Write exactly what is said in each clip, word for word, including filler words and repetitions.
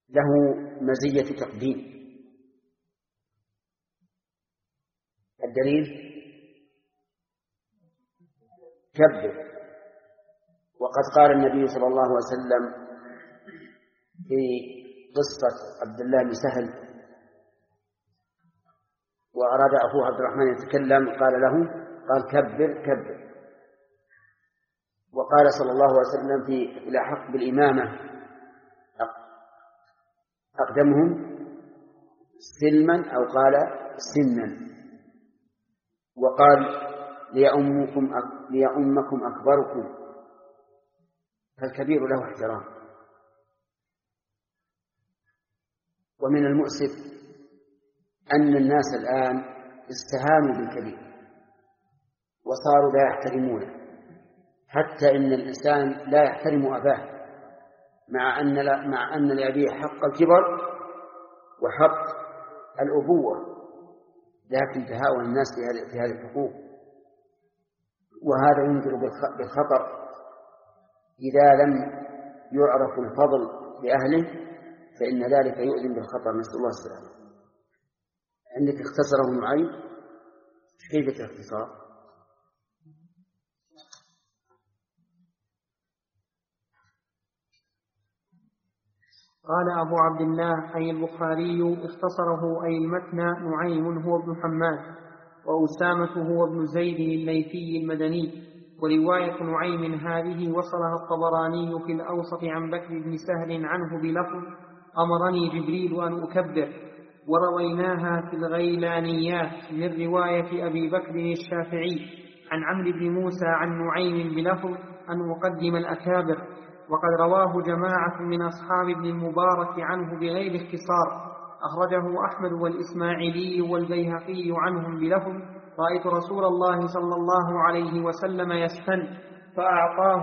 له مزية تقديم. الدليل كبر. وقد قال النبي صلى الله عليه وسلم في قصة عبد الله بن سهل وأراد أخوه عبد الرحمن يتكلم قال له قال كبر كبر. وقال صلى الله عليه وسلم في الأحق بالإمامة أقدمهم سلما أو قال سنا. وقال ليؤمكم ليؤمكم أكبركم، فالكبير له احترام. ومن المؤسف أن الناس الآن استهانوا بالكبير وصاروا لا يحترمونه، حتى إن الإنسان لا يحترم أباه مع أن لا مع أن لأبيه حق الكبر وحق الأبوة، لكن تهاون الناس في هذه الحقوق. وهذا ينذر بالخطر إذا لم يعرف الفضل لأهله، فإن ذلك يؤذن بالخطر، نسأل الله السلامة. عندك اختصره معين، كيف الاختصار؟ قال أبو عبد الله أي البخاري اختصره أي المتن نعيم هو ابن حماد، وأسامة هو ابن زيد الليثي المدني. ورواية نعيم هذه وصلها الطبراني في الأوسط عن بكر بن سهل عنه بلفظ أمرني جبريل أن أكبر. ورويناها في الغيلانيات من رواية أبي بكر الشافعي عن عمرو بن موسى عن نعيم بلفظ أن أقدم الأكابر. وقد رواه جماعة من أصحاب ابن المبارك عنه بغير اختصار، أخرجه أحمد والإسماعيلي والبيهقي عنهم بلفظ رأيت رسول الله صلى الله عليه وسلم يستن فأعطاه,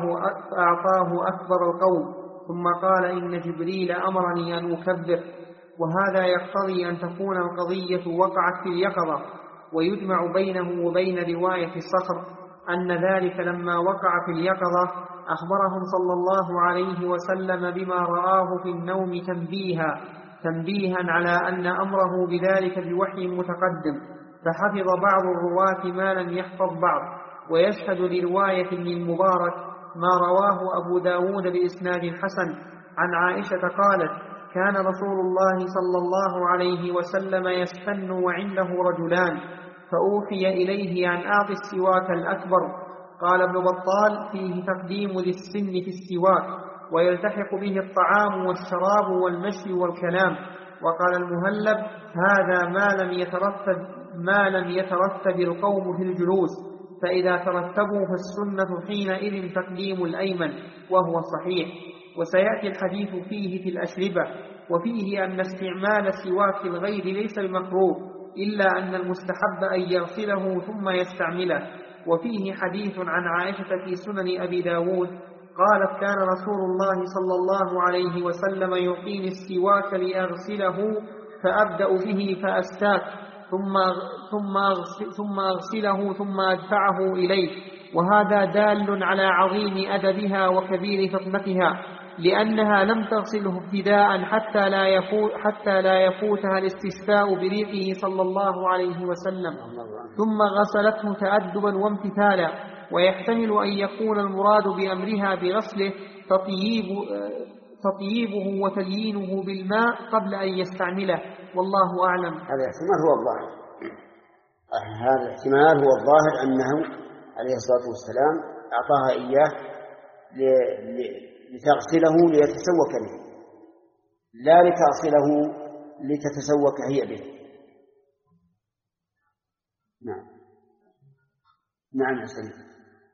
فأعطاه أكبر القوم، ثم قال إن جبريل أمرني أن أكبر. وهذا يقتضي أن تكون القضية وقعت في اليقظة. ويجمع بينه وبين رواية الصخر أن ذلك لما وقع في اليقظة أخبرهم صلى الله عليه وسلم بما رآه في النوم تنبيها تنبيها على أن أمره بذلك بوحي متقدم، فحفظ بعض الرواة ما لم يحفظ بعض. ويشهد لرواية ابن المبارك ما رواه أبو داود بإسناد حسن عن عائشة قالت كان رسول الله صلى الله عليه وسلم يستن وعنده رجلان فأوحي إليه أن أعطي السواك الأكبر. قال ابن بطال فيه تقديم ذي السن في السواك، ويلتحق به الطعام والشراب والمشي والكلام. وقال المهلب هذا ما لم يترتب ما لم يترتب القوم في الجلوس، فإذا ترتبوا فالسنة حينئذ تقديم الأيمن، وهو صحيح. وسيأتي الحديث فيه في الأشربة. وفيه أن استعمال سواك الغير ليس بمكروه، إلا أن المستحب أن يغسله ثم يستعمله. وفيه حديث عن عائشة في سنن أبي داود قالت كان رسول الله صلى الله عليه وسلم يعطيني السواك لأغسله فأبدأ به فأستاك ثم ثم ثم أغسله ثم أدفعه إليه. وهذا دال على عظيم أدبها وكبير فطنتها، لأنها لم تغسله ابتداء حتى لا يفوت حتى لا يفوتها الاستشفاء بريقه صلى الله عليه وسلم، ثم غسلته تأدبا وامتثالا. ويحتمل أن يكون المراد بأمرها بغسله تطييب تطييبه وتليينه بالماء قبل أن يستعمله، والله أعلم. هذا الاحتمال هو الظاهر هذا الاحتمال هو الظاهر أنه عليه الصلاة والسلام أعطاها إياه لتغسله ليتسوك به، لا لتغسله لتتسوك هي به. نعم نعم أحسن.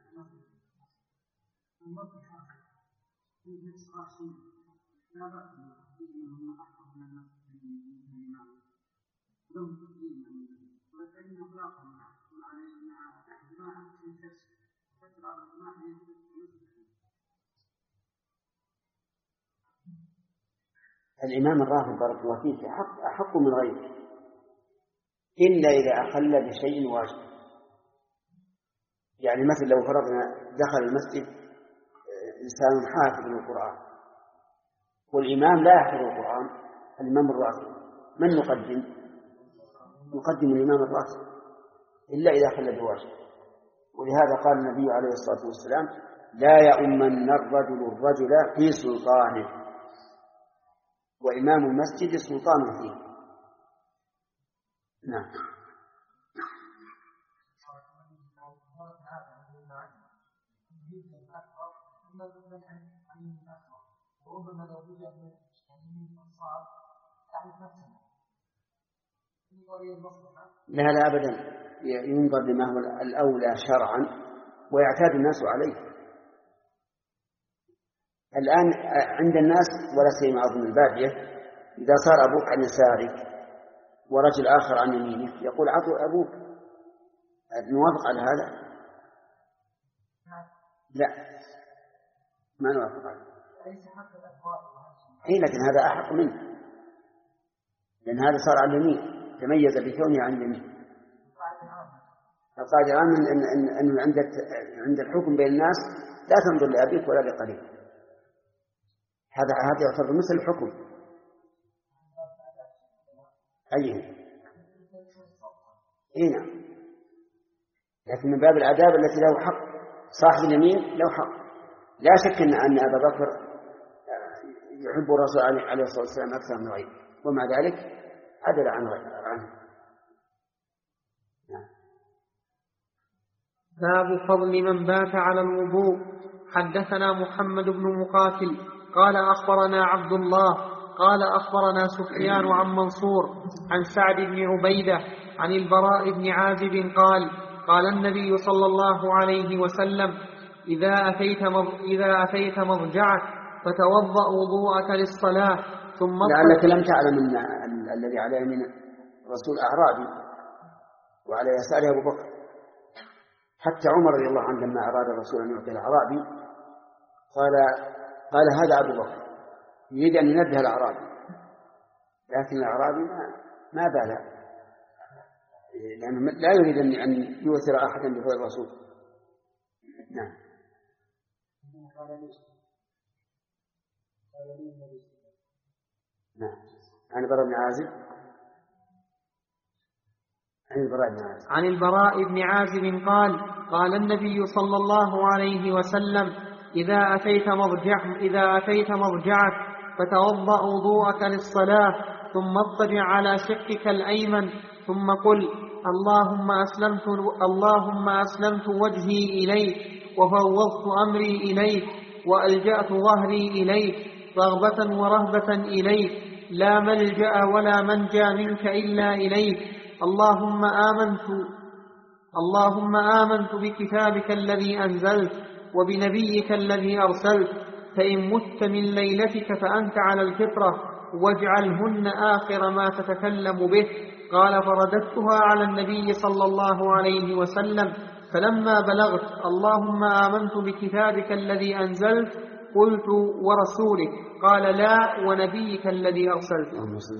الإمام الرافض بارك الله فيه حق أحق من غيره، إلا إذا أخل بشيء واجب. يعني مثل لو فرضنا دخل المسجد إنسان حافظ للقرآن والإمام لا يحفظ القرآن الإمام الراتب من نقدم؟ نقدم الإمام الراتب إلا إذا خل بواجب. ولهذا قال النبي عليه الصلاة والسلام: لا يؤمن الرجل الرجل في سلطانه، وإمام المسجد سلطان فيه. نعم. لا لا أبدا، ينظر بما هو الأولى شرعا ويعتاد الناس عليه. الآن عند الناس ولا سيما أظن البادية، إذا صار أبوك عن يسارك ورجل آخر عن يمينك يقول عطوا أبوك، نوافق على هذا؟ لا، ما نوافق على هذا. إيه، لكن هذا أحق منه، لأن هذا صار على اليمين، تميز بكونه عن اليمين. القاعدة الآن أن أن أن عند عند الحكم بين الناس لا تنظر لأبيك ولا لقريب. هذا هذا يعتبر مثل الحكم. أيه؟ إيه نعم. لكن من باب الآداب التي له حق، صاحب اليمين له حق. لا شك أن أن أبا بكر يحب الرسول عليه الصلاة والسلام أكثر من غيره، ومع ذلك عدل عن عنه. نعم. باب فضل من بات على الوضوء. حدثنا محمد بن مقاتل قال أخبرنا عبد الله قال أخبرنا سفيان عن منصور عن سعد بن عبيدة عن البراء بن عازب قال قال النبي صلى الله عليه وسلم: إذا أتيت إذا أتيت مضجعك فتوضأ وضوءك للصلاة ثم لعلك لم تعلم أن الذي على يمين الرسول أعرابي وعلى يساره أبو بكر. حتى عمر رضي الله عنه لما أراد الرسول أن يعطي الأعرابي قال قال هذا أبو بكر، يريد أن ينبه الأعرابي، لكن الأعرابي ما ما باله، لأنه لا يريد أن يؤثر أحدا بفضل الرسول. نعم. نعم. عن البراء بن عازب عن البراء بن عازب عن البراء بن عازب قال قال النبي صلى الله عليه وسلم: إذا أتيت مضجع إذا أتيت مضجعك فتوضأ وضوءك للصلاة ثم اضطجع على شقك الأيمن ثم قل: اللهم أسلمت اللهم أسلمت وجهي إليك وفوضت أمري إليك وألجأت ظهري إليك رغبة ورهبة إليك لا ملجأ ولا منجا منك إلا إليك. اللهم آمنت اللهم آمنت بكتابك الذي أنزلت وبنبيك الذي أرسلت، فإن مت من ليلتك فأنت على الفطرة واجعلهن آخر ما تتكلم به. قال: فرددتها على النبي صلى الله عليه وسلم، فلما بلغت اللهم آمنت بكتابك الذي أنزلت قلت: ورسولك؟ قال: لا، ونبيك الذي أرسلت.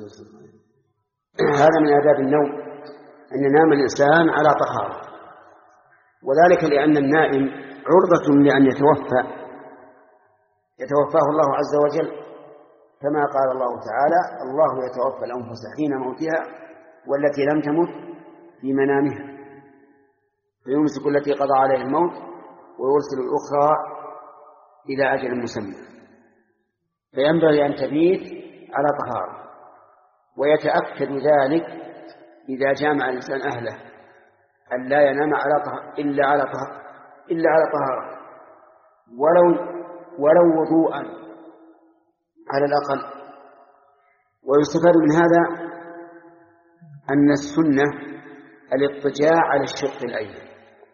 هذا من آداب النوم، أن ينام الإنسان على طهارة، وذلك لأن النائم عرضة لأن يتوفى يتوفاه الله عز وجل، كما قال الله تعالى: الله يتوفى الأنفس حين موتها والتي لم تمت في منامها فيمسك التي قضى عليها الموت ويرسل الأخرى إلى أجل مسمى. فينبغي أن تبيت على طهارة، ويتأكد ذلك إذا جامع الإنسان أهله أن لا ينام على طهارة إلا على طهارة إلا على طهارة ولو ولو وضوءا على الأقل. ويستفاد من هذا أن السنة الاضطجاع على الشق الأيمن،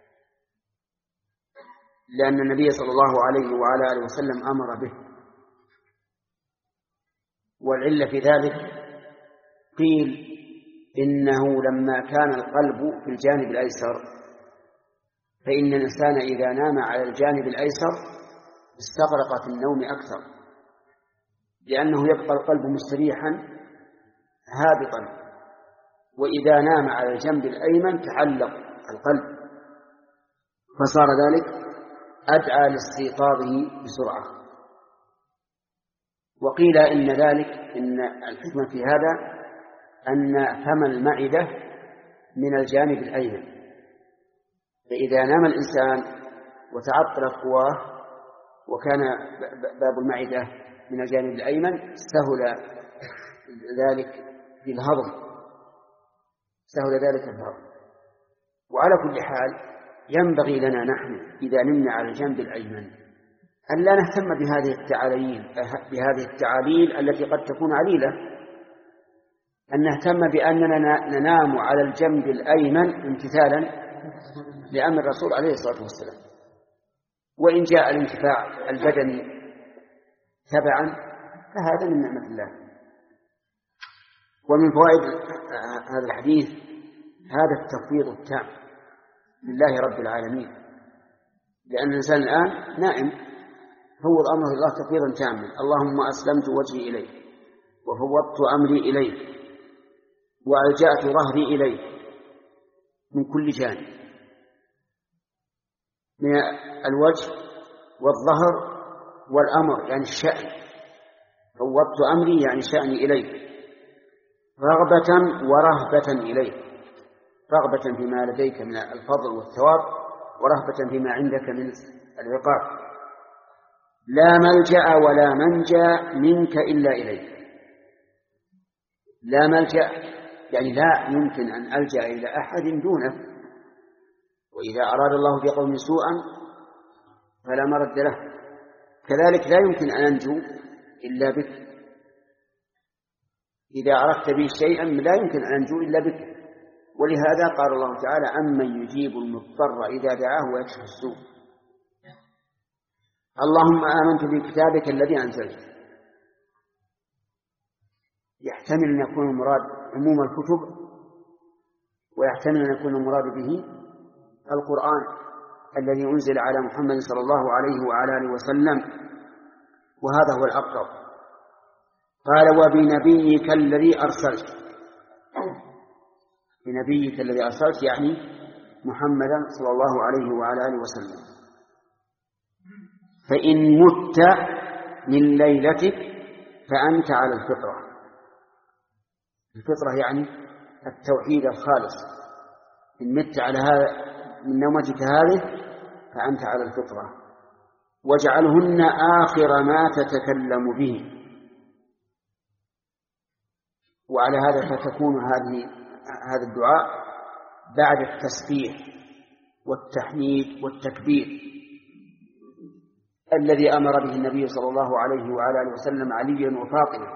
لأن النبي صلى الله عليه وعلى آله وسلم أمر به. والعلة في ذلك قيل إنه لما كان القلب في الجانب الأيسر فإن الإنسان إذا نام على الجانب الأيسر استغرق في النوم أكثر، لأنه يبقى القلب مستريحا هابطا، وإذا نام على الجنب الأيمن تعلق القلب، فصار ذلك أدعى لاستيقاظه بسرعة. وقيل إن ذلك إن الحكمة في هذا أن فم المعدة من الجانب الأيمن، فإذا نام الإنسان وتعطلت قواه وكان باب المعدة من الجانب الأيمن سهل ذلك في الهضم سهل ذلك في الهضم. وعلى كل حال ينبغي لنا نحن إذا نمنا على الجنب الأيمن أن لا نهتم بهذه التعاليل بهذه التعاليل التي قد تكون عليلة، أن نهتم بأننا ننام على الجنب الأيمن امتثالا لأمر الرسول عليه الصلاة والسلام. وإن جاء الانتفاع البدني تبعا فهذا من نعمة الله. ومن فوائد هذا الحديث هذا التفويض التام لله رب العالمين، لأن الإنسان الآن نائم فوض أمره الله تفويضا تاما: اللهم أسلمت وجهي إليك وفوضت أمري إليك وألجأت ظهري إليك من كل جانب، من الوجه والظهر والأمر يعني الشأن. فوضت أمري يعني شأني إليك رغبة ورهبة إليك، رغبة فيما لديك من الفضل والثواب ورهبة فيما عندك من العقاب. لا ملجأ ولا منجا منك إلا إليك. لا ملجأ يعني لا يمكن أن ألجأ إلى أحد دونك، وإذا أراد الله بقوم سوءا فلا مرد له. كذلك لا يمكن أن أنجو إلا بك، إذا أردت بي شيئا لا يمكن أن أنجو إلا بك. ولهذا قال الله تعالى: أمن يجيب المضطر إذا دعاه ويكشف السوء. اللهم آمنت بكتابك الذي أنزلت، يحتمل أن يكون المراد عموم الكتب، ويحتمل أن يكون المراد به القرآن الذي أنزل على محمد صلى الله عليه وعلى آله وسلم، وهذا هو الأقرب. قال: وبنبيك الذي أرسلت. بنبيك الذي أرسلت يعني محمدا صلى الله عليه وعلى آله وسلم. فإن مت من ليلتك فأنت على الفطرة. الفطرة يعني التوحيد الخالص. إن مت على هذا من نومتك هذه فأنت على الفطرة. واجعلهن آخر ما تتكلم به. وعلى هذا فتكون هذه هذا الدعاء بعد التسبيح والتحميد والتكبير الذي أمر به النبي صلى الله عليه وعلى آله وسلم عليا وفاطمة،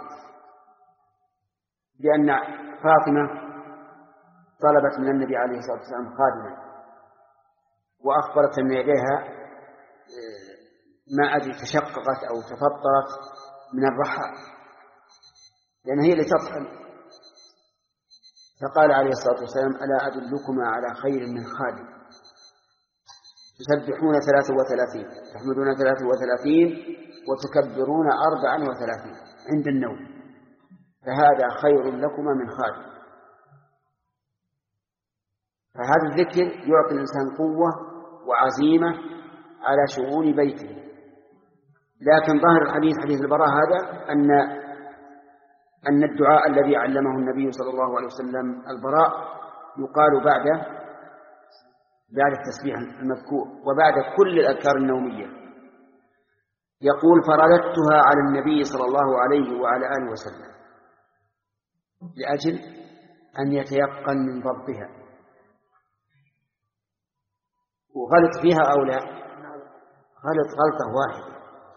لأن فاطمة طلبت من النبي عليه الصلاة والسلام خادما، وأخبرت أن يديها ما أدري تشققت أو تفطرت من الرحى، لأن هي اللي تطحن. فقال عليه الصلاة والسلام: ألا أدلكما على خير من خادم؟ تسبحون ثلاثة وثلاثين، تحمدون ثلاثة وثلاثين، وتكبرون أربعا وثلاثين عند النوم، فهذا خير لكما من خادم. فهذا الذكر يعطي الإنسان قوة وعزيمة على شؤون بيته. لكن ظاهر الحديث حديث البراء هذا أن أن الدعاء الذي علمه النبي صلى الله عليه وسلم البراء يقال بعد بعد التسبيح المذكور وبعد كل الأذكار النومية. يقول: فرددتها على النبي صلى الله عليه وعلى آله وسلم لأجل أن يتيقن من ضبطها. وغلط فيها أو لا؟ غلط غلطة واحدة.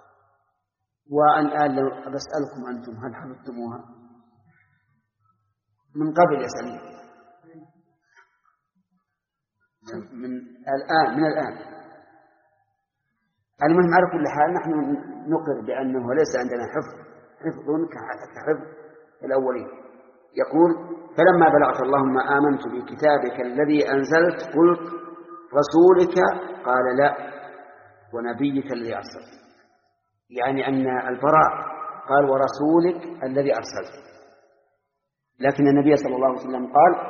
وأن لو بسألكم أنتم هل حفظتموها من قبل؟ يا سليم، من الآن من الآن المهم على كل حال نحن نقر بأنه ليس عندنا حفظ حفظ كحفظ الأولين. يقول: فلما بلغت اللهم آمنت بكتابك الذي أنزلت قلت رسولك، قال: لا، ونبيك الذي أرسلت. يعني أن البراء قال: ورسولك الذي أرسلت، لكن النبي صلى الله عليه وسلم قال: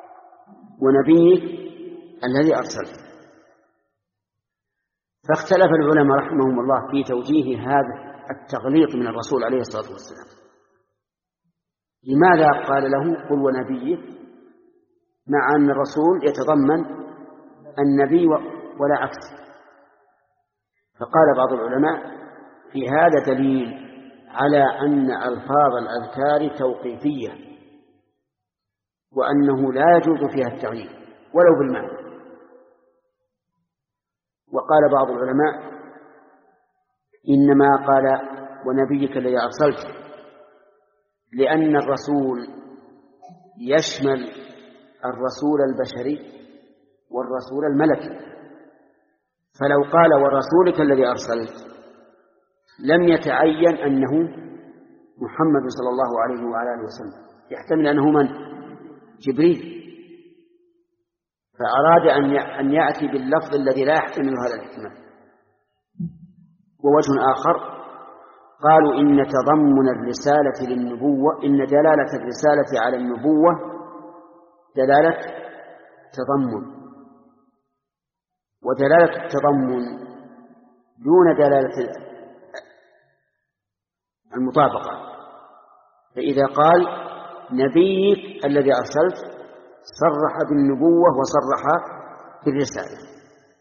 ونبيك الذي أرسلت. فاختلف العلماء رحمهم الله في توجيه هذا التغليط من الرسول عليه الصلاة والسلام. لماذا قال له قل ونبيك مع أن الرسول يتضمن النبي ولا عكس؟ فقال بعض العلماء في هذا دليل على أن ألفاظ الأذكار توقيفية، وأنه لا يجوز فيها التغيير ولو بالمعنى. وقال بعض العلماء إنما قال ونبيك الذي أرسلته لأن الرسول يشمل الرسول البشري والرسول الملكي، فلو قال ورسولك الذي أرسلت لم يتعين أنه محمد صلى الله عليه وعلى آله وسلم، يحتمل أنه من؟ جبريل، فأراد أن يأتي باللفظ الذي لا يحتمل هذا الاحتمال. ووجه آخر قالوا إن تضمن الرسالة للنبوة، إن دلالة الرسالة على النبوة دلالة تضمن، ودلالة التضمن دون دلالة المطابقة. فإذا قال نبيك الذي أرسلت صرح بالنبوة وصرح بالرسالة،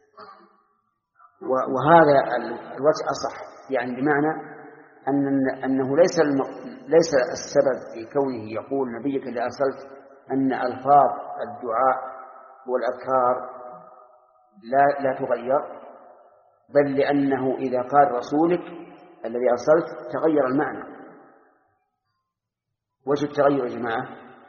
وهذا الوجه أصح، يعني بمعنى أن أنه ليس ليس السبب في كونه يقول نبيك الذي أرسلت أن ألفاظ الدعاء والأذكار لا لا تغير، بل لأنه إذا قال رسولك الذي أرسلت تغير المعنى. وجه التغير يا جماعة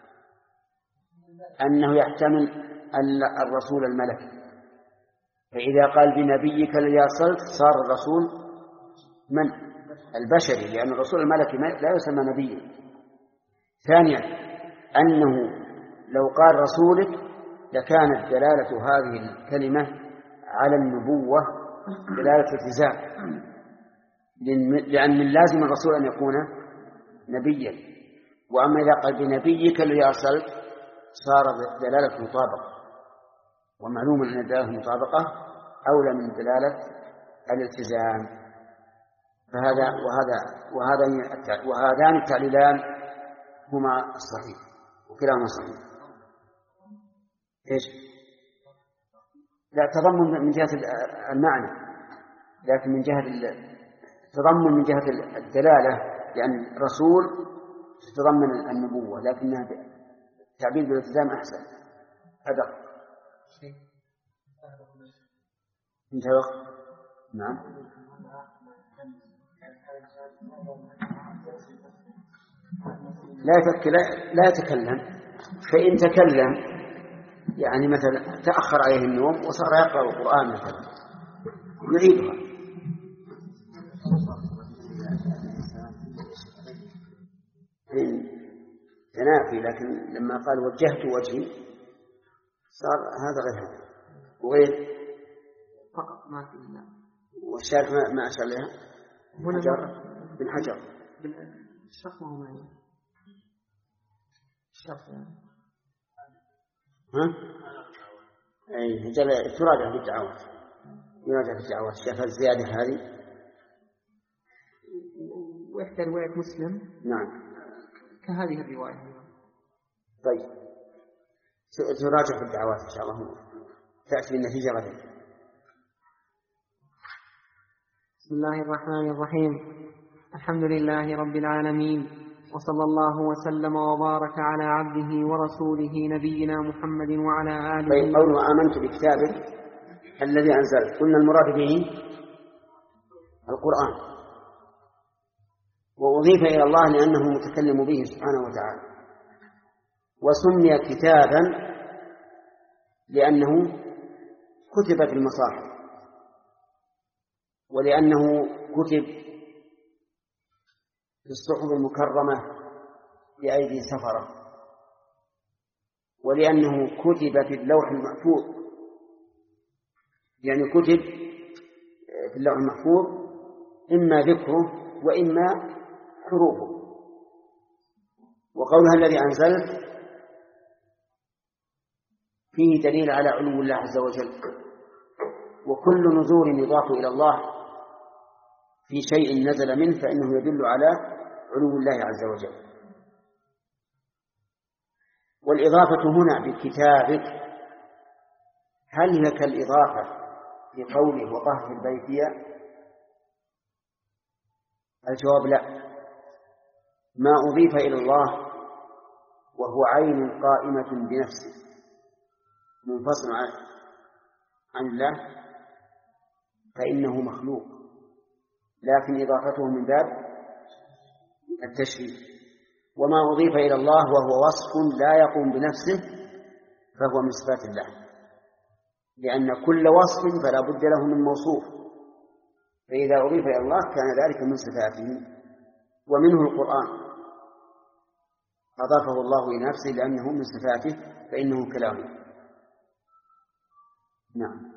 أنه يحتمل الرسول الملكي، فإذا قال بنبيك الذي أرسلت صار الرسول من؟ البشري، لأن الرسول الملكي لا يسمى نبيا. ثانيا أنه لو قال رسولك لكانت دلالة هذه الكلمة على النبوة دلالة التزام، لأن من لازم الرسول أن يكون نبيا. وأما إذا قال بنبيك الذي أرسلت صار دلالة مطابقة، ومعلوم أن دلالة المطابقة أولى من دلالة الالتزام. فهذا وهذا وهذا وهذان التعليلان هما الصحيح وكلاهما صحيح. ايش؟ لا تضمن من جهة المعنى، لكن من جهة التضمن من جهة الدلالة، لأن الرسول تتضمن النبوة، لكنها تعبير بالالتزام أحسن أدق. انتهى الوقت؟ نعم. لا لا يتكلم، فإن تكلم يعني مثلا تأخر عليه النوم وصار يقرأ القرآن مثلا يعيدها. تنافي، لكن لما قال وجهت وجهي صار هذا غير هذا وغير فقط ما في الله. والشارح ما أشار لها حجر بن حجر الشرح ما هو معي الشرح يعني. ها؟ أي جل تراجع في الدعوات، يراجع في الدعوات شاف الزيادة هذه. وإحدى رواية مسلم نعم كهذه الرواية. طيب تراجع في الدعوات إن شاء الله تأتي النتيجة غدا. بسم الله الرحمن الرحيم. الحمد لله رب العالمين، وصلى الله وسلم وبارك على عبده ورسوله نبينا محمد وعلى آله. طيب قوله آمنت بكتابك الذي أنزلت، قلنا المراد به القرآن، وأضيف إلى الله لأنه متكلم به سبحانه وتعالى، وسمي كتابا لأنه كتب في المصاحف، ولأنه كتب في الصحف المكرمة بأيدي سفرة، ولأنه كتب في اللوح المحفوظ، يعني كتب في اللوح المحفوظ إما ذكره وإما حروفه. وقولها الذي أنزلت فيه دليل على علو الله عز وجل، وكل نزول يضاف إلى الله في شيء نزل منه فإنه يدل على علو الله عز وجل. والإضافة هنا بكتابك هل هي كالإضافة في قوله وطهر البيت؟ الجواب لا. ما أضيف إلى الله وهو عين قائمة بنفسه منفصل عن الله فإنه مخلوق، لكن إضافته من باب التشريف. وما أضيف إلى الله وهو وصف لا يقوم بنفسه فهو من صفات الله، لأن كل وصف فلا بد له من موصوف، فإذا أضيف إلى الله كان ذلك من صفاته. ومنه القرآن أضافه الله إلى نفسه لأنه من صفاته فإنه كلامه. نعم.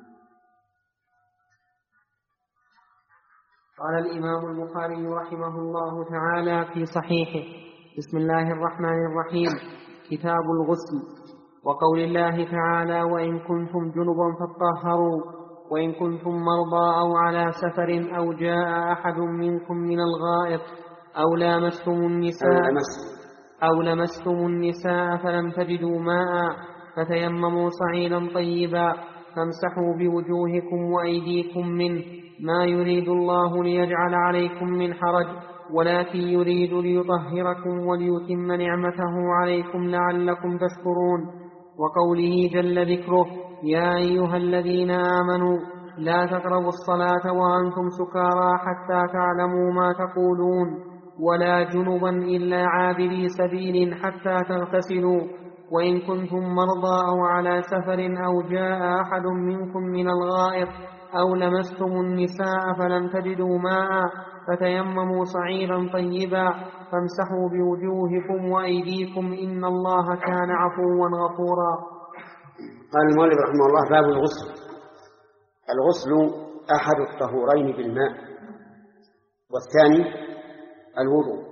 قال الإمام البخاري رحمه الله تعالى في صحيحه: بسم الله الرحمن الرحيم. كتاب الغسل. وقول الله تعالى: وإن كنتم جنبا فاطهروا وإن كنتم مرضى أو على سفر أو جاء أحد منكم من الغائط أو لامستم النساء أو لمستم النساء فلم تجدوا ماء فتيمموا صعيدا طيبا فامسحوا بوجوهكم وأيديكم منه ما يريد الله ليجعل عليكم من حرج ولكن يريد ليطهركم وليتم نعمته عليكم لعلكم تشكرون. وقوله جل ذكره: يا أيها الذين آمنوا لا تقربوا الصلاة وأنتم سكارى حتى تعلموا ما تقولون ولا جنبا إلا عابري سبيل حتى تغتسلوا وإن كنتم مرضى أو على سفر أو جاء أحد منكم من الغائط أو لمستم النساء فلم تجدوا ماء فتيمموا صعيدا طيبا فامسحوا بوجوهكم وأيديكم إن الله كان عفوا غفورا. قال المؤلف رحمه الله: باب الغسل. الغسل أحد الطهورين بالماء، والثاني الوضوء.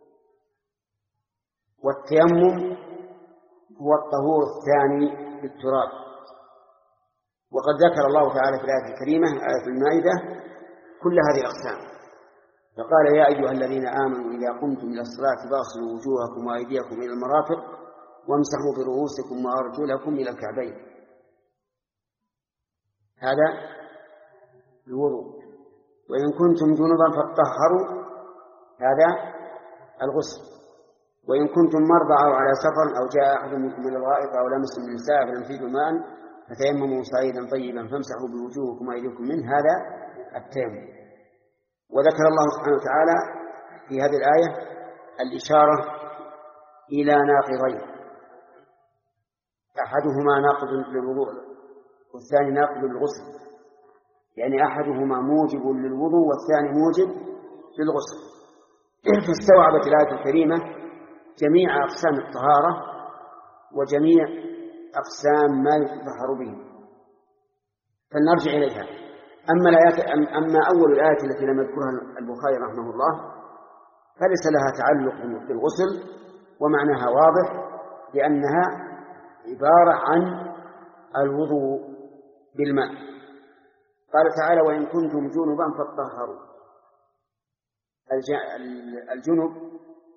والتيمم هو الطهور الثاني بالتراب. وقد ذكر الله تعالى في الآية الكريمة آية المائدة كل هذه الأقسام، فقال: يا أيها الذين آمنوا إذا قمتم إلى الصلاة فاغسلوا وجوهكم وأيديكم إلى المرافق وامسحوا برؤوسكم وأرجلكم إلى الكعبين. هذا الوضوء. وإن كنتم جنبا فاطهروا، هذا الغسل. وإن كنتم مرضى أو على سفر أو جاء أحد منكم من الغائط أو لمستم النساء فلم تجدوا ماء فتيمموا صعيدا طيبا فامسحوا بوجوهكم وأيديكم منه، هذا التيمم. وذكر الله سبحانه وتعالى في هذه الآية الإشارة إلى ناقضين: أحدهما ناقض للوضوء والثاني ناقض للغسل، يعني أحدهما موجب للوضوء والثاني موجب للغسل. فاستوعبت الآية الكريمة جميع أقسام الطهارة وجميع أقسام ما يتطهر به، فلنرجع إليها. أما, أما أول الآية التي لم يذكرها البخاري رحمه الله فليس لها تعلق بالغسل، ومعناها واضح لأنها عبارة عن الوضوء بالماء. قال تعالى: وإن كنتم جنبا فاطهروا. الجنب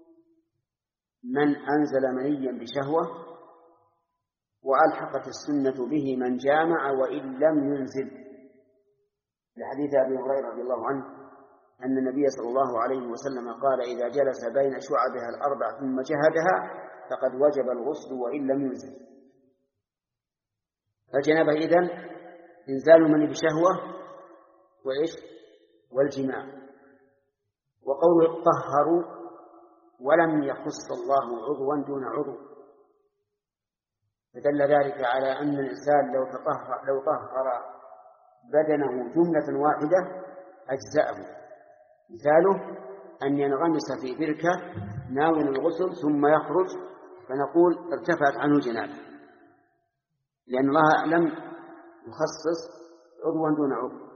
من أنزل منيا بشهوة وألحقت السنة به من جامع وإن لم ينزل، لحديث أبي هريرة رضي الله عنه أن النبي صلى الله عليه وسلم قال: إذا جلس بين شعبها الأربع ثم جهدها فقد وجب الغسل وإن لم ينزل. فالجنابة إذن إنزال المني بشهوة وإيش والجماع. وقوله طهروا ولم يخص الله عضوا دون عضو، فدل ذلك على أن الإنسان لو تطهر لو طهر بدنه جملة واحدة أجزأه. مثاله أن ينغمس في بركة ناوي الغسل ثم يخرج فنقول ارتفعت عنه الجنابة، لأن الله لم يخصص عضوا دون عضو.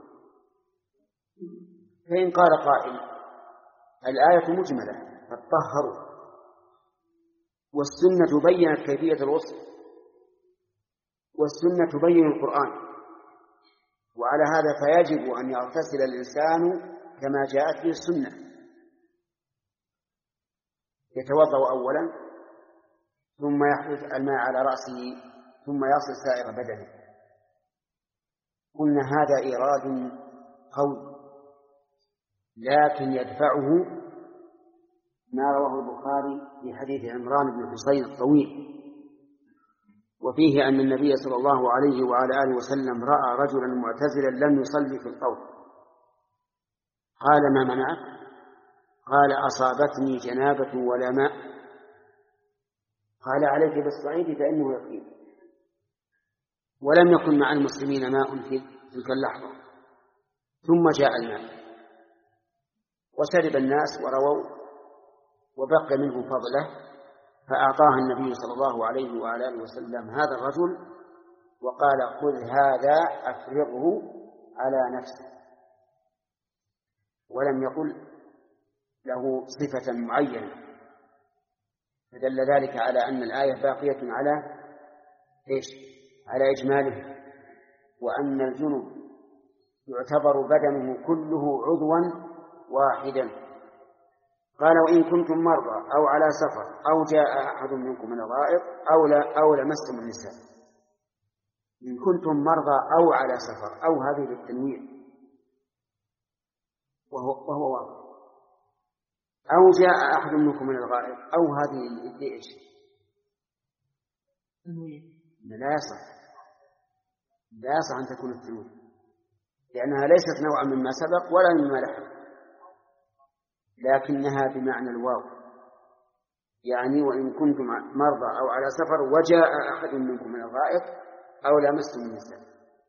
فإن قال قائل: الآية مجملة فاطهروا والسنة بيّنت كيفية الغسل والسنة تبين القرآن، وعلى هذا فيجب أن يغتسل الإنسان كما جاءت به السنة. يتوضأ أولا ثم يحدث الماء على رأسه ثم يصل سائر بدنه. قلنا هذا إيراد قوي، لكن يدفعه ما رواه البخاري في حديث عمران بن حسين الطويل، وفيه أن النبي صلى الله عليه وعلى آله وسلم رأى رجلا معتزلا لم يصلي في القوم، قال: ما منعك؟ قال: أصابتني جنابة ولا ماء. قال: عليك بالصعيد فإنه يقين. ولم يكن مع المسلمين ماء في تلك اللحظة، ثم جاء الماء وشرب الناس ورووا وبقي منه فضله، فأعطاه النبي صلى الله عليه وعلى آله وسلم هذا الرجل وقال: خذ هذا أفرغه على نفسه، ولم يقل له صفة معينة. فدل ذلك على أن الآية باقية على إيش؟ على إجماله، وأن الجنب يعتبر بدنه كله عضوا واحدا. قال: وإن كنتم مرضى أو على سفر أو جاء أحد منكم من الغائط أو لا أو لمستم النساء. إن كنتم مرضى أو على سفر، أو هذه للتنويع وهو, وهو واضح، أو جاء أحد منكم من الغائط، أو هذه لإيش؟ لا يصح لا يصح أن تكون التنويع، لأنها ليست نوعا مما سبق ولا مما لحق، لكنها بمعنى الواو، يعني وإن كنتم مرضى أو على سفر وجاء أحد منكم من الغائط أو لمستم النساء.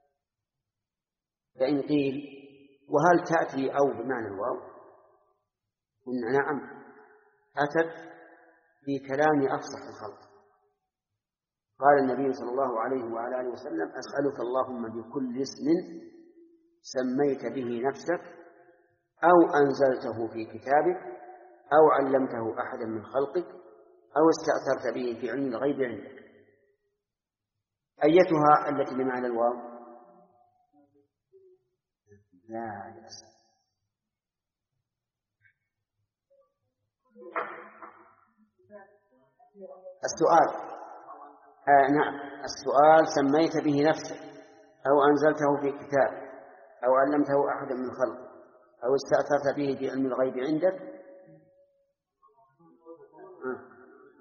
فإن قيل: وهل تأتي أو بمعنى الواو؟ قلنا: نعم، أتت في كلام أفصح الخلق. قال النبي صلى الله عليه وعلى آله وسلم: أسألك اللهم بكل اسم سميت به نفسك أو أنزلته في كتابك أو علمته أحدا من خلقك أو استأثرت به في علم الغيب عندك. أيتها التي بمعنى الواو؟ لا يصح. السؤال آه نعم السؤال: سميت به نفسك أو أنزلته في كتاب أو علمته أحدا من خلقك أو استأثرت به في علم الغيب عندك. آه.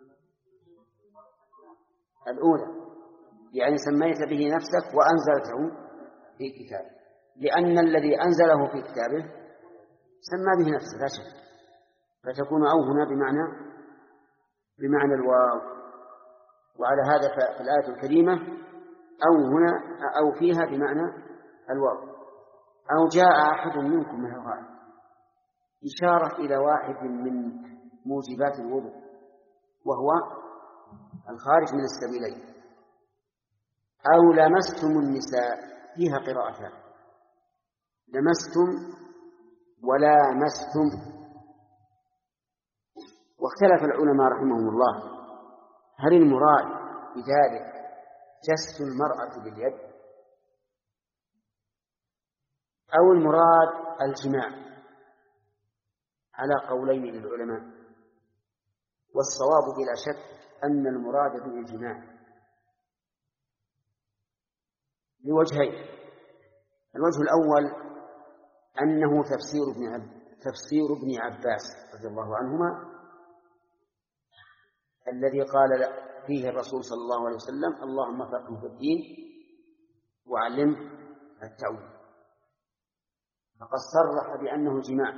الأولى يعني سميت به نفسك وأنزلته في كتابه، لأن الذي أنزله في كتابه سمى به نفسه لا شك، فتكون أو هنا بمعنى بمعنى الواو. وعلى هذا في الآية الكريمة أو هنا أو فيها بمعنى الواو. أو جاء أحد منكم من الغائط، إشارة إلى واحد من موجبات الوضوء وهو الخارج من السبيلين. أو لمستم النساء، فيها قراءتان: لمستم ولامستم. واختلف العلماء رحمهم الله هل المراد بذلك جس المرأة باليد أو المراد الجماع، على قولين للعلماء، والصواب بلا شك أن المراد به الجماع لوجهين: الوجه الأول أنه تفسير ابن عب... تفسير ابن عباس رضي الله عنهما الذي قال فيه الرسول صلى الله عليه وسلم: اللهم فقهه في الدين وعلمه التأويل، فقد صرح بأنه جماع.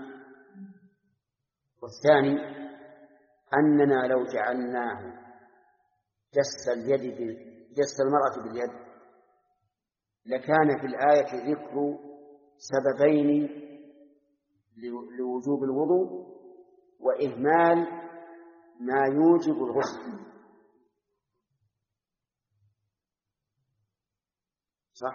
والثاني أننا لو جعلناه جس اليد جس المرأة باليد لكان في الآية ذكر سببين لوجوب الوضوء وإهمال ما يوجب الغسل. صح؟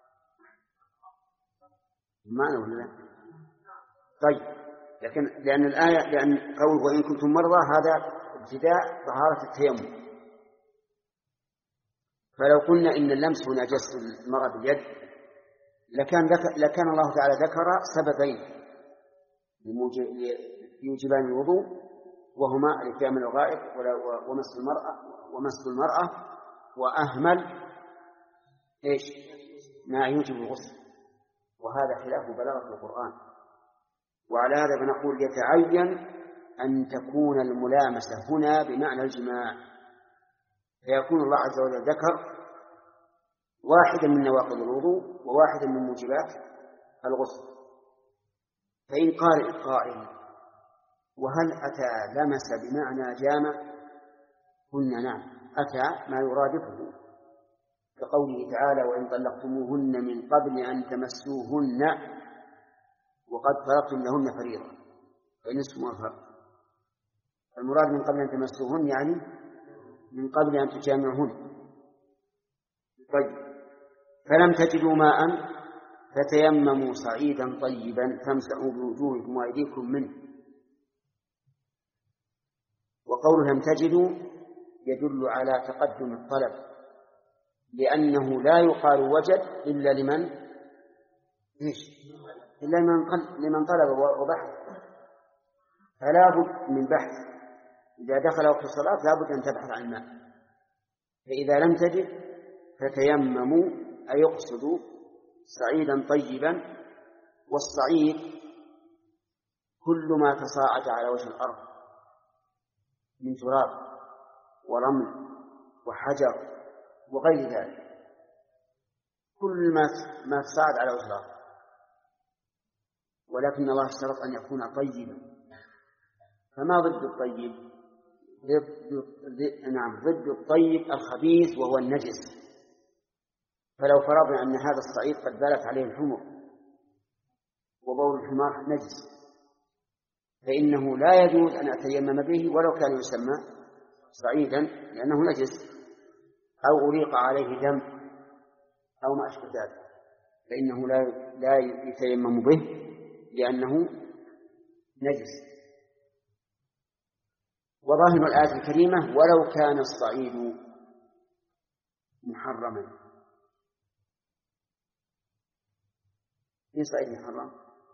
معنى ولا لا؟ طيب، لكن لأن الآية لأن قول وإن كنتم مرضى هذا ابتداء طهارة التيمم، فلو قلنا إن اللمس هنا جس المرأة باليد لكان ذكر لكان الله تعالى ذكر سببين: يوجبان الوضوء، وهما الاتيان من الغائط ومس المرأة ومس المرأة وأهمل إيش ما يوجب الغسل، وهذا خلاف بلاغة القرآن. وعلى هذا فنقول يتعين أن تكون الملامسة هنا بمعنى الجماع، فيكون الله عز وجل ذكر واحدا من نواقض الوضوء وواحدا من موجبات الغسل. فإن قال القائل وهل أتى لمس بمعنى جامع؟ قلنا نعم، أتى ما يرادفه، كقوله تعالى وإن طلقتموهن من قبل أن تمسوهن وقد فرضتم لهن فريضة فنصف ما فرض. المراد من قبل أن تمسوهن يعني من قبل أن تجامعهن. طيب، فلم تجدوا ماء فتيمموا صعيدا طيبا فامسحوا بوجوهكم وأيديكم منه. وقول لم تجدوا يدل على تقدم الطلب، لأنه لا يقال وجد إلا لمن إيش إلا لمن طلب وبحث، فلا بد من بحث. إذا دخل وقت الصلاة لا بد أن تبحث عن الماء. فإذا لم تجد فتيمموا أي يقصدوا صعيدا طيبا. والصعيد كل ما تصاعد على وجه الأرض من تراب ورمل وحجر وغير ذلك، كل ما ما تصاعد على وجه الأرض. ولكن الله اشترط أن يكون طيبا. فما ضد الطيب؟ ضد نعم ضد الطيب الخبيث وهو النجس. فلو فرضنا أن هذا الصعيد قد بالت عليه الحمر وبول الحمار نجس، فإنه لا يجوز أن أتيمم به ولو كان يسمى صعيدا لأنه نجس، أو أريق عليه دم أو ما أشبه ذلك، فإنه لا لا يتيمم به لأنه نجس. وظاهر الآية الكريمة ولو كان الصعيد محرما. في صعيد محرم؟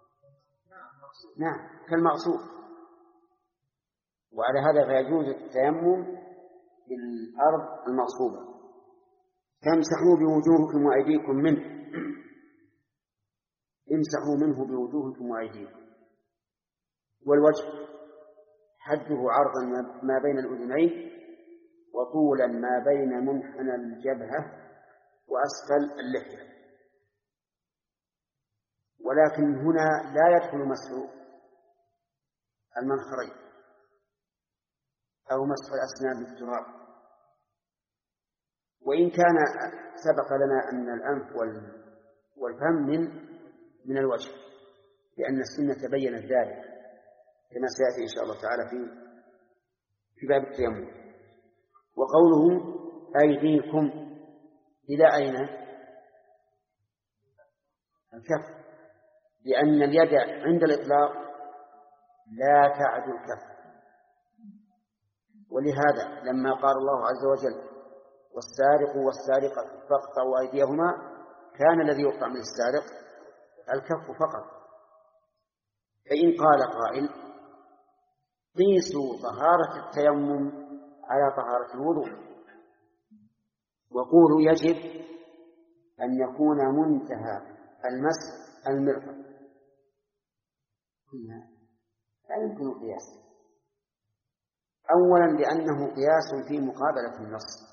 نعم، كالمعصوب. وعلى هذا فيجوز التيمم بالأرض المعصوبة. فامسحوا بوجوهكم وأيديكم منه، امسحوا منه بوجوهكم وأيديكم. والوجه حده عرضا ما بين الأذنين وطولا ما بين منحنى الجبهة وأسفل اللحية. ولكن هنا لا يدخل مسح المنخرين أو مسح الأسنان بالتراب. وإن كان سبق لنا أن الأنف والفم من من الوجه، لأن السنة بينت ذلك كما سيأتي إن شاء الله تعالى في في باب التيمم. وقوله أيديكم إلى أين؟ الكف، لأن اليد عند الإطلاق لا تعدو الكف. ولهذا لما قال الله عز وجل والسارق والسارقة فاقطعوا أيديهما كان الذي يقطع من السارق الكف فقط. فإن قال قائل قيسوا طهارة التيمم على طهارة الوضوء وقولوا يجب أن يكون منتهى المس المرفق، لا يمكن القياس. أولا لأنه قياس في مقابلة النص،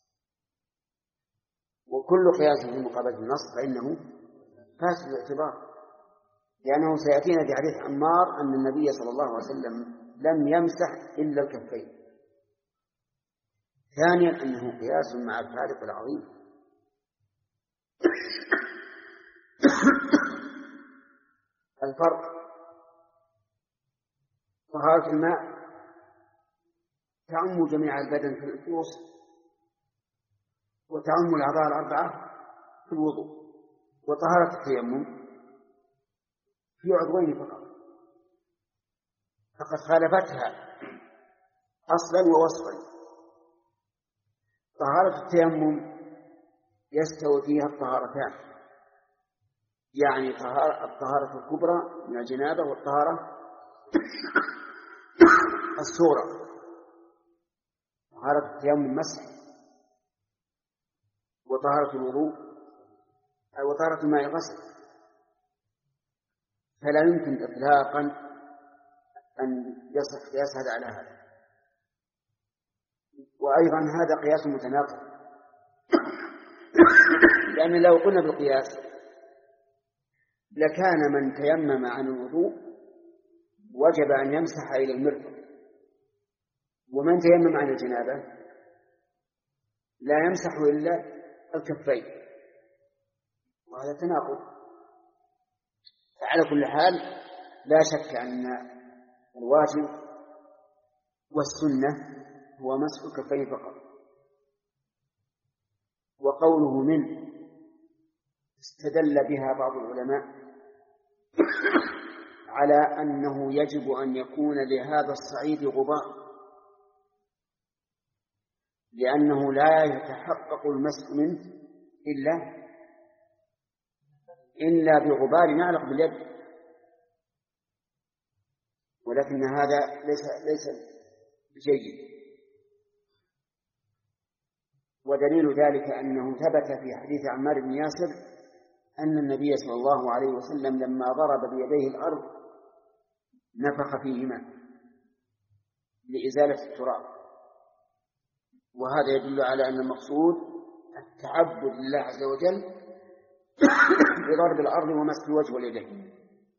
وكل قياس في مقابلة النص فإنه فاسد الاعتبار، لأنه سيأتينا في حديث عمار أن النبي صلى الله عليه وسلم لم يمسح إلا الكفين. ثانيا أنه قياس مع الفارق العظيم. الفرق طهارة الماء تعم جميع البدن في النفوس وتعم الأعضاء الأربعة في الوضوء، وطهارة التيمم في عضوين فقط، فقد خالفتها أصلا ووصفا. طهارة التيمم يستوي فيها الطهارتان، يعني الطهارة الكبرى من الجنابة والطهارة الصورة طهارة التيمم مسح، وطهارة الوضوء أو وطهارة الماء غسل، فلا يمكن إطلاقا أن يصح قياس هذا على هذا. وأيضا هذا قياس متناقض، لأن لو قلنا بالقياس لكان من تيمم عن الوضوء وجب أن يمسح إلى المرفق، ومن تيمم عن الجنابة لا يمسح إلا الكفين، وهذا تناقض. فعلى كل حال لا شك أن الواجب والسنة هو مسح الكفين فقط. وقوله من استدل بها بعض العلماء على أنه يجب أن يكون لهذا الصعيد غبار، لأنه لا يتحقق المسح منه إلا إلا بغبار يعلق باليد، ولكن هذا ليس ليس بجيد. ودليل ذلك أنه ثبت في حديث عمار بن ياسر أن النبي صلى الله عليه وسلم لما ضرب بيديه الأرض نفخ فيهما لإزالة التراب، وهذا يدل على أن المقصود التعبد لله عز وجل بضرب الأرض ومسح الوجه واليدين.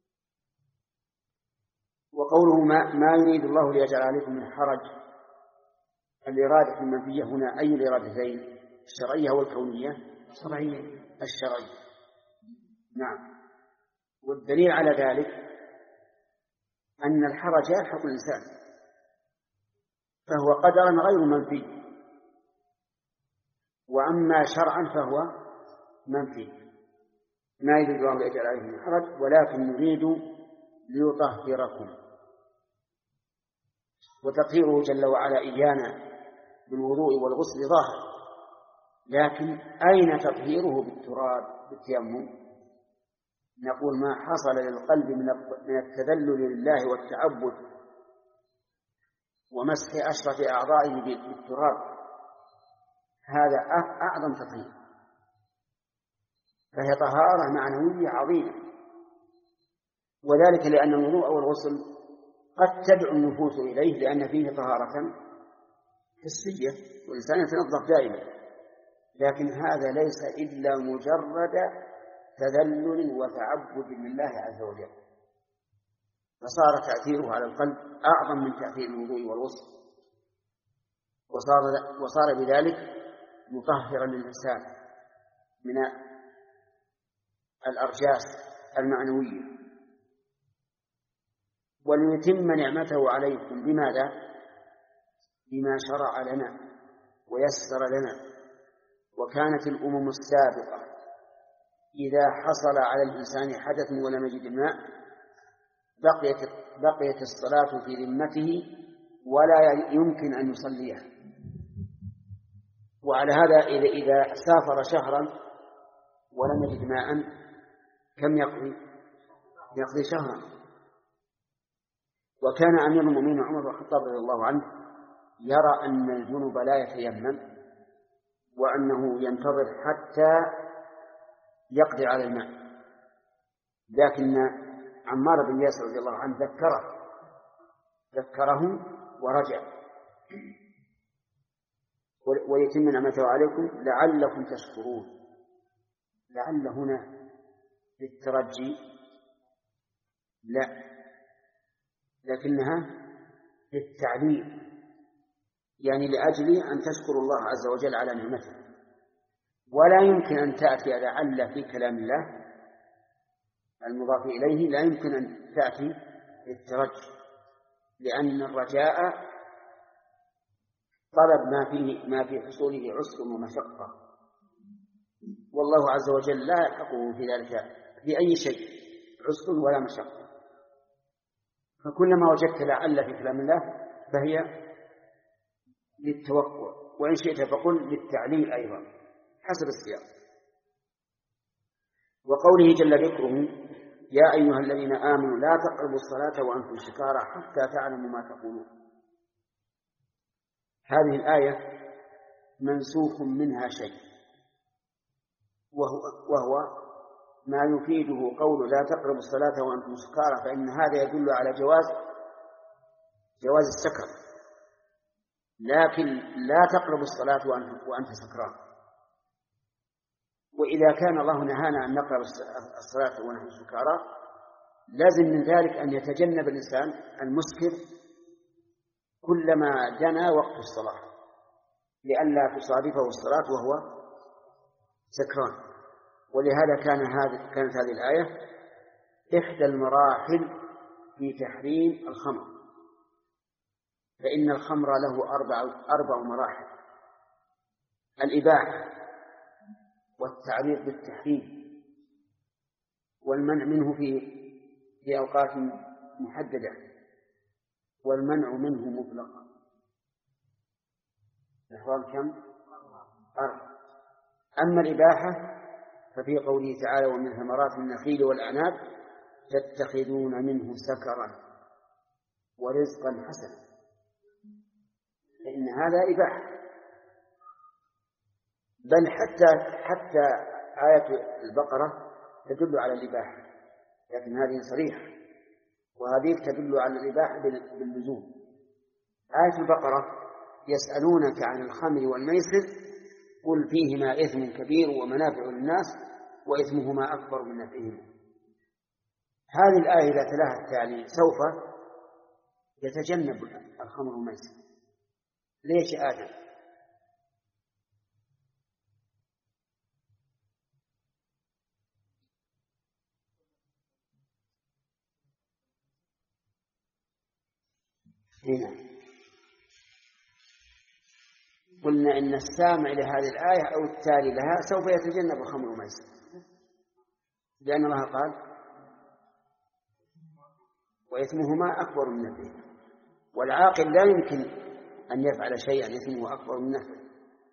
وقوله ما, ما يريد الله ليجعل عليكم من حرج، الإرادة المنفية هنا أي الإرادتين، الشرعية والكونية؟ الشرعية. الشرعية، نعم. والدليل على ذلك أن الحرج يلحق الإنسان، فهو قدرا غير منفي، وأما شرعا فهو منفي. ما يريد الله ليجعل عليكم من حرج ولكن يريد ليطهركم. وتطهيره جل وعلا إيانا بالوضوء والغسل ظاهر، لكن أين تطهيره بالتراب بالتيمم؟ نقول ما حصل للقلب من التذلل لله والتعبد ومسح أشرف أعضائه بالتراب هذا أعظم تطهير، فهي طهارة معنوية عظيمة. وذلك لأن الوضوء والغسل قد تدعو النفوس إليه لأن فيه طهارة حسية والإنسان يتنظف دائما، لكن هذا ليس إلا مجرد تذلل وتعبد لله عز وجل، فصار تأثيره على القلب أعظم من تأثير الوضوء والغسل، وصار, وصار بذلك مطهرا للإنسان من الأرجاس المعنوية. وليتم نعمته عليكم بماذا؟ بما شرع لنا ويسر لنا. وكانت الأمم السابقة إذا حصل على الإنسان حدث ولم يجد الماء بقيت, بقيت الصلاة في ذمته ولا يمكن أن يصليها. وعلى هذا إذا, إذا سافر شهرا ولم يجد ماء كم يقضي؟ يقضي شهرا. وكان أمير المؤمنين عمر بن الخطاب رضي الله عنه يرى أن الجنب لا يتيمم وأنه ينتظر حتى يقضي على الماء، لكن عمار بن ياسر رضي الله عنه ذكره ذكره ورجع. ويتم نعمته عليكم لعلكم تشكرون. لعل هنا للترجي لا، لكنها للتعليل، يعني لأجل أن تشكروا الله عز وجل على نعمته. ولا يمكن أن تأتي لعل في كلام الله المضاف إليه، لا يمكن أن تأتي للترجي، لأن الرجاء طلب ما فيه ما في حصوله عسر ومشقة، والله عز وجل لا يلحقه في ذلك في أي شيء عسر ولا مشقة. فكلما وجدت لعل في كلام الله فهي للتوقع، وإن شئت فقل للتعليل أيضا حسب السياق. وقوله جل ذكره يا أيها الذين آمنوا لا تقربوا الصلاة وأنتم سكارى حتى تعلموا ما تقولون. هذه الآية منسوخ منها شيء، وهو, وهو ما يفيده قول لا تقربوا الصلاة وأنتم سكارى، فإن هذا يدل على جواز جواز السكر، لكن لا تقربوا الصلاة وأنت سكران. وإذا كان الله نهانا أن نقرب الصلاة ونحن سكارى لازم من ذلك أن يتجنب الإنسان المسكر كلما جنى وقت الصلاة لئلا تصادفه الصلاة وهو سكران. ولهذا كان هذه كانت هذه الآية إحدى المراحل في تحريم الخمر، فإن الخمر له أربع أربع مراحل: الإباحة والتعريض بالتحريم والمنع منه في في أوقات محددة والمنع منه مطلقا. الأحوال كم؟ أربع. أما الإباحة ففي قوله تعالى ومن ثمرات النخيل والأعناب تتخذون منه سكرا ورزقا حسنا، فإن هذا إباحة. بل حتى حتى آية البقرة تدل على الإباحة، لكن هذه صريحة، وهذه تدل على الإباحة باللزوم. آية البقرة يسألونك عن الخمر والميسر قل فيهما إثم كبير ومنافع للناس وإثمهما أكبر من نفعهما. هذه الآية إذا تلاها التالي سوف يتجنب الخمر والميسر. ليش آدم؟ هنا قلنا إن السامع لهذه الآية أو التالي لها سوف يتجنب الخمر والميسر، لأن الله قال وإثمهما أكبر من نفعهما، والعاقل لا يمكن أن يفعل شيئا إثمه أكبر من نفعه.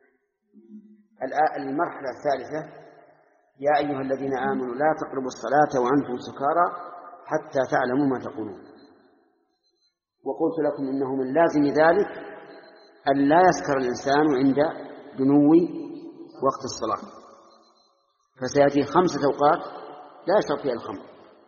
المرحلة الثالثة يا أيها الذين آمنوا لا تقربوا الصلاة وأنتم سكارى حتى تعلموا ما تقولون. وقلت لكم إنه من لازم ذلك أن لا يسكر الإنسان عند دنو وقت الصلاة، فسيأتي خمسة أوقات لا يشرب فيها الخمر.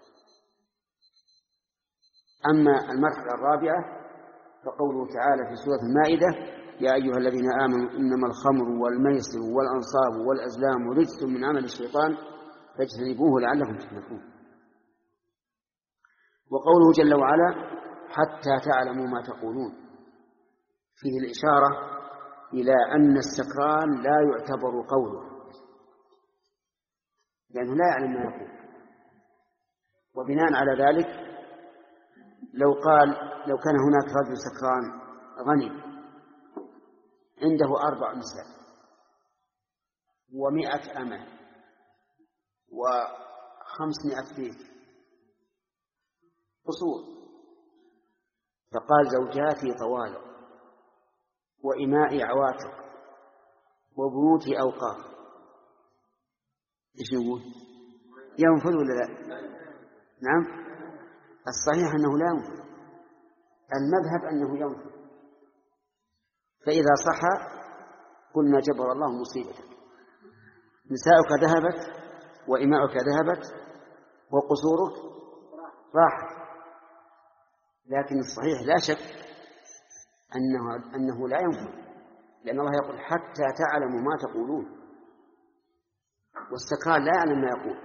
أما المرحلة الرابعة فقوله تعالى في سورة المائدة يا أيها الذين آمنوا إنما الخمر والميسر والأنصاب والأزلام رجس من عمل الشيطان فاجتنبوه لعلكم تفلحون. وقوله جل وعلا حتى تعلموا ما تقولون فيه الإشارة إلى أن السكران لا يعتبر قوله، لأنه لا يعلم ما يقول. وبناء على ذلك لو قال لو كان هناك رجل سكران غني عنده أربع نساء ومائة أمة وخمسمائة بيت قصور، فقال زوجاتي طوالق وإمائي عواتق وبيوتي أوقاف، إيش نقول؟ ينفذ ولا لا؟ نعم، الصحيح أنه لا ينفذ، المذهب أنه ينفذ. فإذا صح قلنا جبر الله مصيبتك، نساؤك ذهبت وإماؤك ذهبت وقصورك راحت. لكن الصحيح لا شك أنه, أنه لا ينفذ، لأن الله يقول حتى تعلموا ما تقولون، والسكران لا يعلم ما يقول.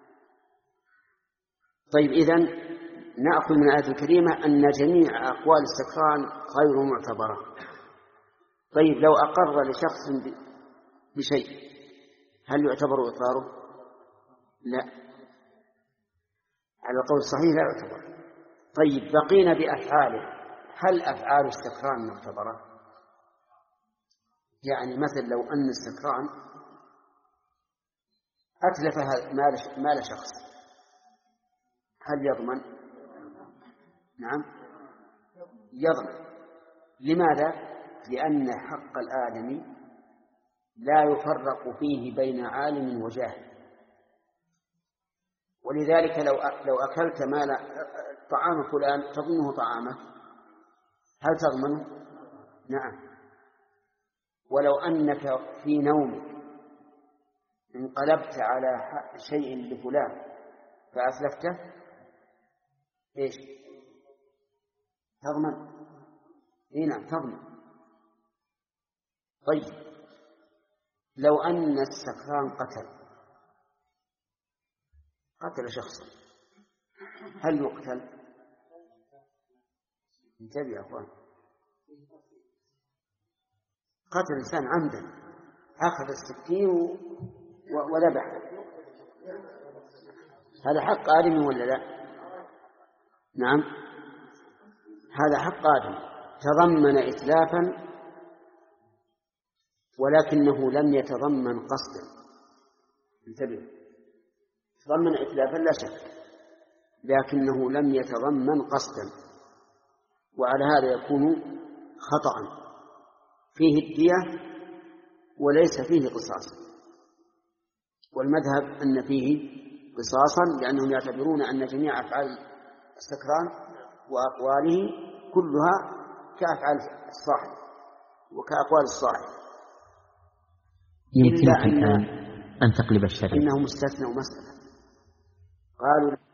طيب إذن نأخذ من الآية الكريمة أن جميع أقوال السكران غير معتبرة. طيب لو أقر لشخص بشيء هل يعتبر إقراره؟ لا، على القول الصحيح لا يعتبر. طيب بقينا بأفعاله، هل أفعال السكران معتبرة؟ يعني مثل لو أن السكران أتلف مال شخص هل يضمن؟ نعم يضمن. لماذا؟ لأن حق الآدمي لا يفرق فيه بين عالم وجاهل، ولذلك لو لو أكلت مال طعام فلان تظنه طعامه هل تضمنه؟ نعم. ولو أنك في نومك انقلبت على شيء لفلان فأتلفته إيش؟ تضمن؟ إيه نعم تضمن. طيب لو أن السكران قتل قتل شخصا هل يقتل؟ انتبه يا أخوان، قتل إنسان عمدا، أخذ السكين وذبح، هذا حق آدمي ولا لا؟ نعم هذا حق آدمي، تضمن إتلافا ولكنه لم يتضمن قصدا. انتبه، تضمن إتلافا لا شك لكنه لم يتضمن قصدا، وعلى هذا يكون خطأ فيه الدية وليس فيه قصاص. والمذهب أن فيه قصاصا لأنهم يعتبرون أن جميع أفعال السكران وأقواله كلها كأفعال الصاحب وكأقوال الصاحب، يمكنك الآن أن تقلب الشريط. إنه مستثنى مسألة قالوا